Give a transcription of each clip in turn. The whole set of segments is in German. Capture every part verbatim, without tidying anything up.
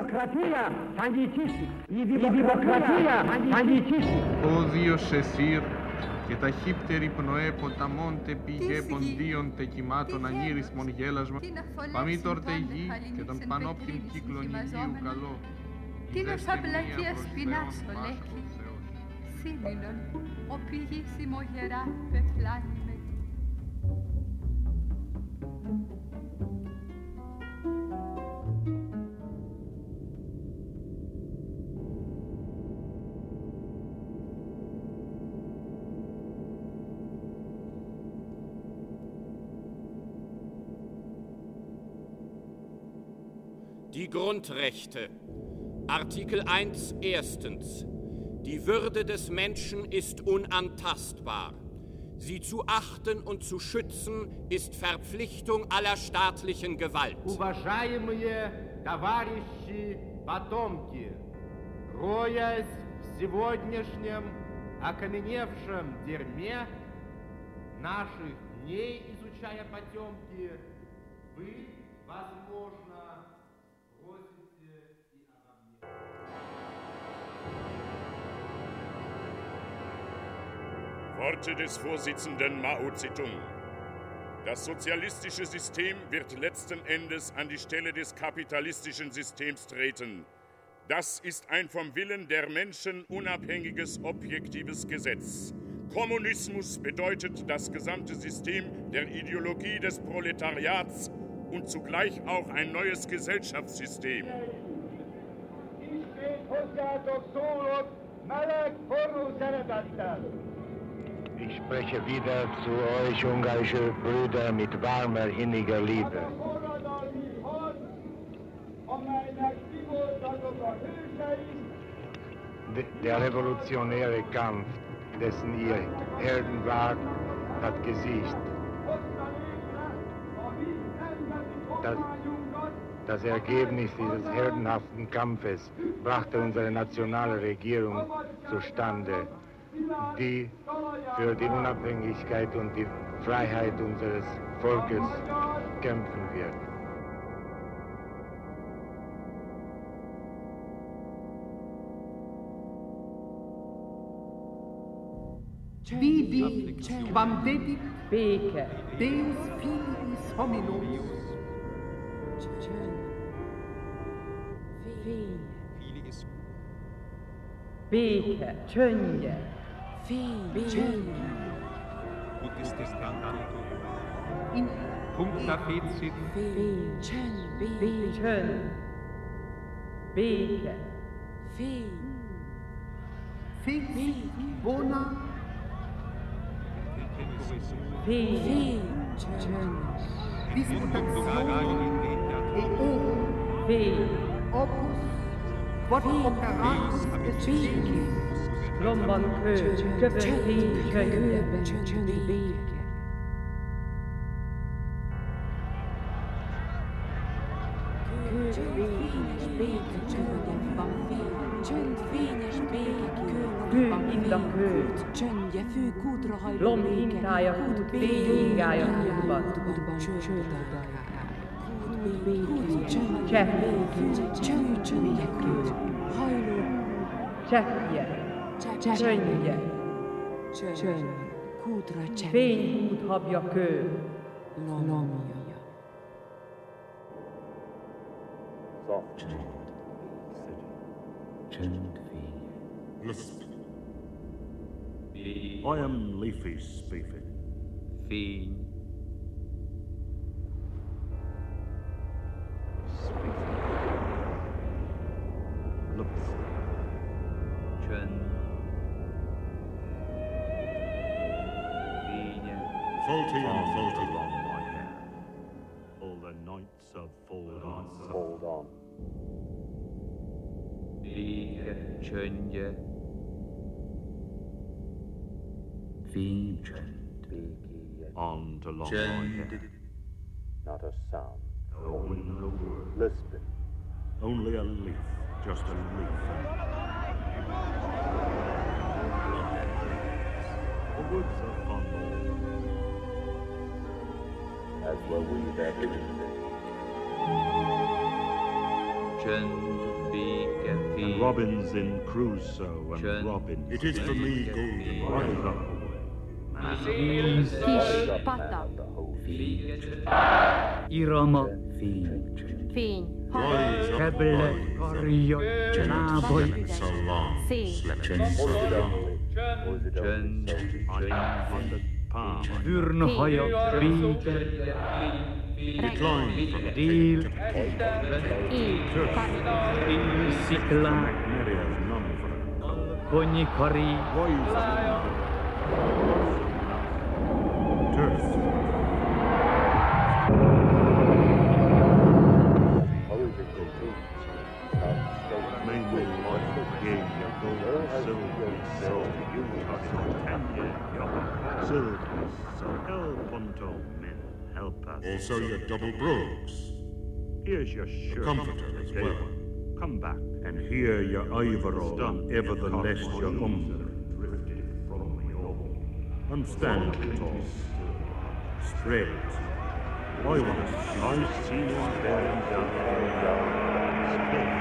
δημοκρατία θα νικήσει. Η δημοκρατία θα νικήσει. Ο Δίος Σεσίρ και ταχύπτερη πνοέ ποταμόντε πηγέ ποντίων τε κυμάτων ανήρισμον γέλασμα, παμήτορτε γη και τον πανόπτην κύκλων υγείου καλό. Τίνος αμπλακίας πεινάσω λέχει, σήμηνον, ο πηγήσιμο γερά πεφλάνει με. Die Grundrechte. Artikel eins erstens. Die Würde des Menschen ist unantastbar. Sie zu achten und zu schützen ist Verpflichtung aller staatlichen Gewalt. Уважаемые товарищи потомки, роясь в сегодняшнем окаменевшем дерьме наших дней, изучая потемки, вы, возможно, Worte des Vorsitzenden Mao Zedong. Das sozialistische System wird letzten Endes an die Stelle des kapitalistischen Systems treten. Das ist ein vom Willen der Menschen unabhängiges, objektives Gesetz. Kommunismus bedeutet das gesamte System der Ideologie des Proletariats und zugleich auch ein neues Gesellschaftssystem. Ich spreche wieder zu euch, ungarische Brüder, mit warmer, inniger Liebe. Der revolutionäre Kampf, dessen ihr Helden wart, hat gesiegt. Das, das Ergebnis dieses heldenhaften Kampfes brachte unsere nationale Regierung zustande, die für die Unabhängigkeit und die Freiheit unseres Volkes kämpfen wird. Vivi quam dedit Beke Deus filius hominum. Beke, Csöndje. In Puncta fecit Csönd. Béke. Fecit bona Fé. disputationem eorum Fé. opus quod operatus est Beke. Lomban kő, kövön fé, Csöndje. Kő inda kő, lom hintája fut, fényingája futban. Csepp, cseppje, csöndje, fényhút habja kő. Soft. Lisp. I am Leafy Speefit. Fény. Lips. Csönd. Fénye. Faulty and faulty long my hair. All the nights of fold on. Fold on. Béke, csöndje. Fény, csönd. Békéje. On to long my Csönd. hair. Not a sound. No word. Lisping. Only a leaf. Just a leaf. The woods are fond. As were we that lived in it. Csönd. And robins in Crusoe and Robin. It is for me, golden. Rise up away. Kis pata. Irama. Fény. Keble. Karja. Csáboj. Szél. Csönd. Unbounded palm. Űrnhaja. Béke. Decline from Dél. Éj. Dél sziklák. Maria's none for a color. Konyi karé. Turf. Mainly life gave you gold and silver, so you got some tenure, your silver, so help unto men, help us. Also your double brogues. Here's your shirt, comforter as gay well. one. Come back. And here your Ivorall, Done. ever the less your um. Drifted from the old. And stand tall. Straight. I want to see. I've seen him bearing down.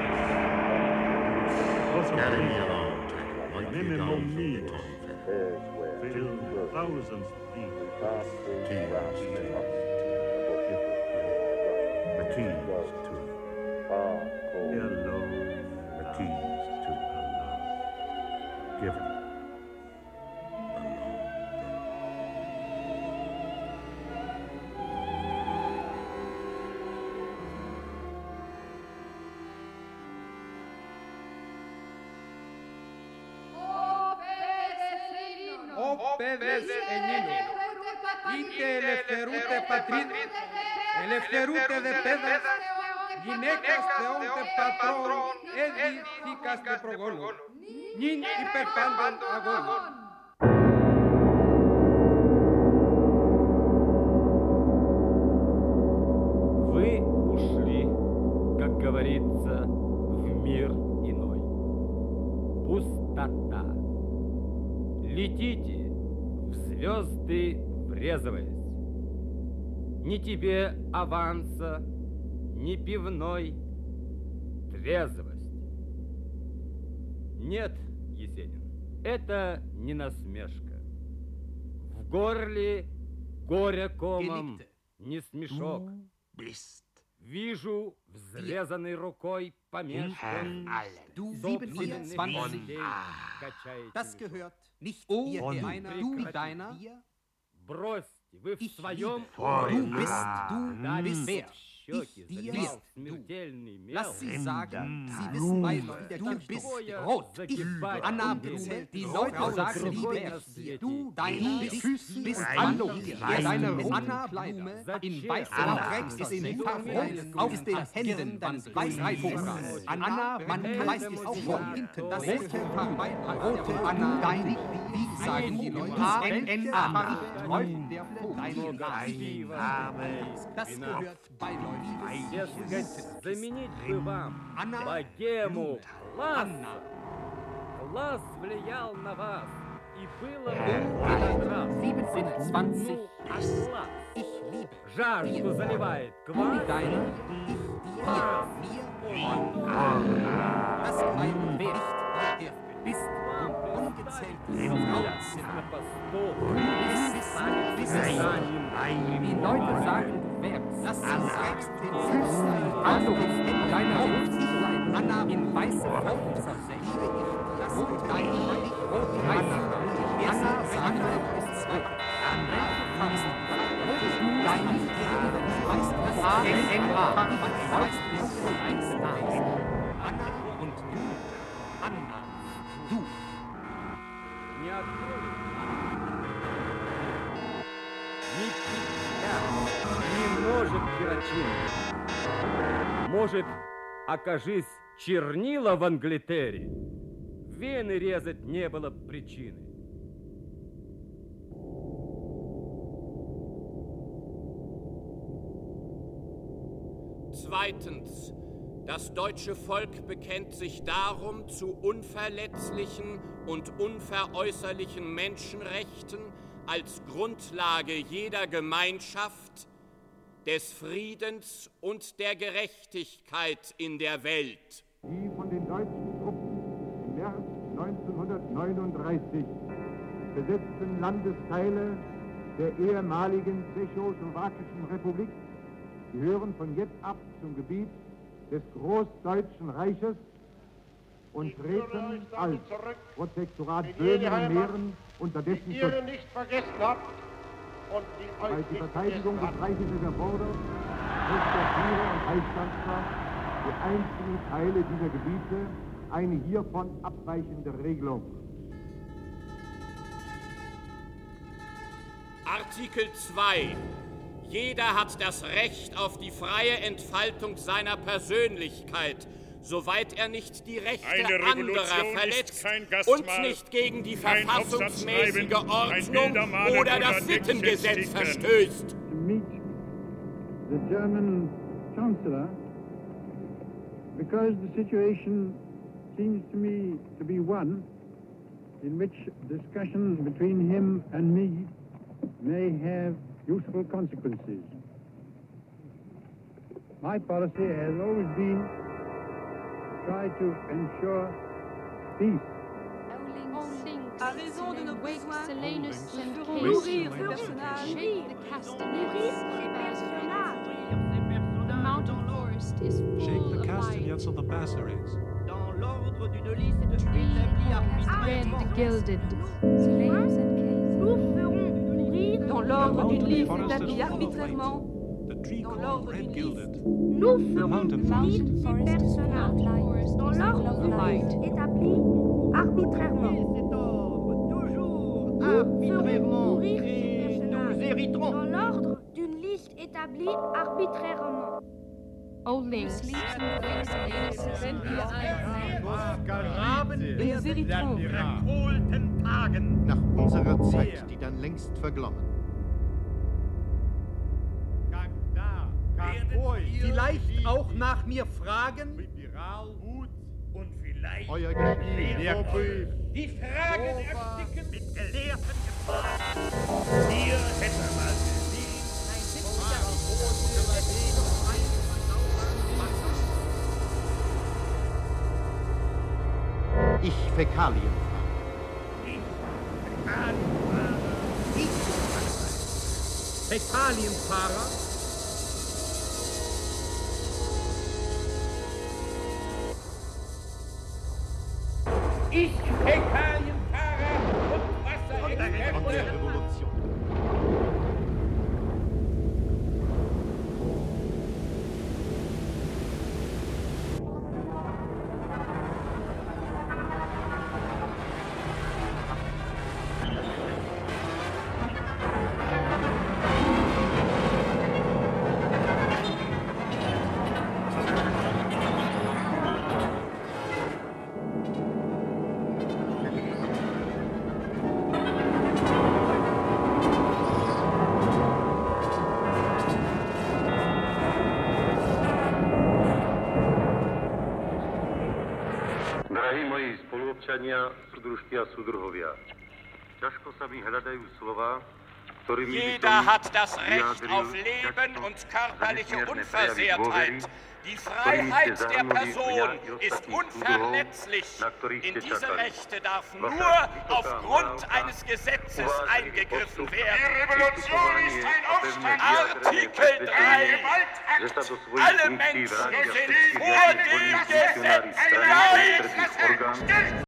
Carry me along, like you Minimum down needs. from Fill thousands deep. Keys. The keys to Hello. the keys to Allah. Give them. Πέδες ενίνου, είτε ελευθερούτε πατρίν, ελευθερούτε δε πέδες, γυναίκας θεόντε πατρών, έδι θήκαστε προγόνων, νυν υπερπάντων αγώνων. Вы ушли, как говорится, в мир иной. Пустота. Летите, в звезды врезываясь. Ни тебе аванса, ни пивной трезвость. Нет, Есенин, это не насмешка. В горле горя комом не смешок. Вижу взрезанной рукой помешкан. Du siebenundzwanzig. Das gehört nicht hierher. Deiner, du deiner. Бросьте, вы в своем Du bist, du bist wer? щеки dir заливал bist смертельный мел. Lass sie sagen, sie wissen beide, du bist rot. Ich, Anna Blume, die Leute sagen, die wärst du, deine Füßen bist Anno, der deine Anna Blume in weißem trägst es in Farbrot, auf den Händen dann weiß Reifungsgas. Anna, man weiß es auch von hinten, das rote Haar, rote Anna, dein, wie sagen die Leute, N N A, träumt der Vogel, das gehört bei Leuten. Дескать, заменить бы вам богему класса. Класс влиял на вас, и было бы иногда. siebenundzwanzig. Ich liebe. Жажду заливает квас. Das ein Wert, der bist ungezählt. Die Leute sagen, wer das trägst den Füßen, also in deiner Rotlein, Anna in weißem Rot zersägt. Das rot dein rot Anna, Anna Anna ist zwei. Anna ist rot du dein weißt das A N N A. Weißt du eins Anna und du, Anna, du. Не откроет. Ни пятна не может перочинить. Может, окажись чернила в Англитере, вены резать не было причины. Zweitens, das deutsche Volk bekennt sich darum zu unverletzlichen und unveräußerlichen Menschenrechten als Grundlage jeder Gemeinschaft, des Friedens und der Gerechtigkeit in der Welt. Die von einunddreißig besetzten Landesteile der ehemaligen tschechoslowakischen Republik gehören von jetzt ab zum Gebiet des Großdeutschen Reiches und treten als Protektorat Böhmen und Mähren unter dessen Schutz. Als die Verteidigung des Reiches es erfordert, muss der Führer und Reichskanzler die einzelnen Teile dieser Gebiete eine hiervon abweichende Regelung. Artikel zwei. Jeder hat das Recht auf die freie Entfaltung seiner Persönlichkeit, soweit er nicht die Rechte anderer verletzt und nicht gegen die verfassungsmäßige Ordnung oder das Sittengesetz verstößt. To meet the German Chancellor, because the situation seems to me to be one in which discussion between him and me may have useful consequences. My policy has always been to try to ensure peace. À raison de nos besoins, nous ferons nourrir ce personnage, nourrir ces personnages. The mountain forest is full of light. of the Bassaries. Dans l'ordre d'une liste établie arbitrairement. Red gilded slaves and cases. Nous ferons nourrir dans l'ordre d'une liste établie arbitrairement. Dans l'ordre d'une liste. Nous ferons nourrir ces personnages. Dans l'ordre d'une liste établie arbitrairement. Arbitrairement et nous hériterons. Dans l'ordre d'une liste établie arbitrairement. Old links. Wenn wir Wir verkohlten Tagen nach unserer Zeit, die dann längst verglommen. Vielleicht auch nach mir fragen? Und vielleicht Euer Geschäft. die Fragen ersticken mit gelehrten Gefragen. Hier hätte man sie. Ich Fäkalien. Fäkalienfahrer? Ich Fäkalienfahrer und Wasserexperte. Revolution. Občania, súdružky a súdruhovia. Ťažko sa mi hľadajú slova, ktorými by som Jeder hat das Recht vyjadril auf Leben vďačnosť und za körperliche nesmierne prejavy Unversehrtheit. dôvery, Die ktorými ste Freiheit der zahrnuli Person mňa i ist ostatných súdruhov, unverletzlich. na ktorých In ste diese čakali. Rechte darf Vaša nur vysokká aufgrund morálka, eines Gesetzes uvážlivý eingegriffen postup, werden. postupovanie a pevné vyjadrenie Artikel drei. presvedčenia, že sa do svojich Alle funkcií Menschen vrátia sind všetci vor riadne dem zvolení Gesetz funkcionári strany a ústredných orgánov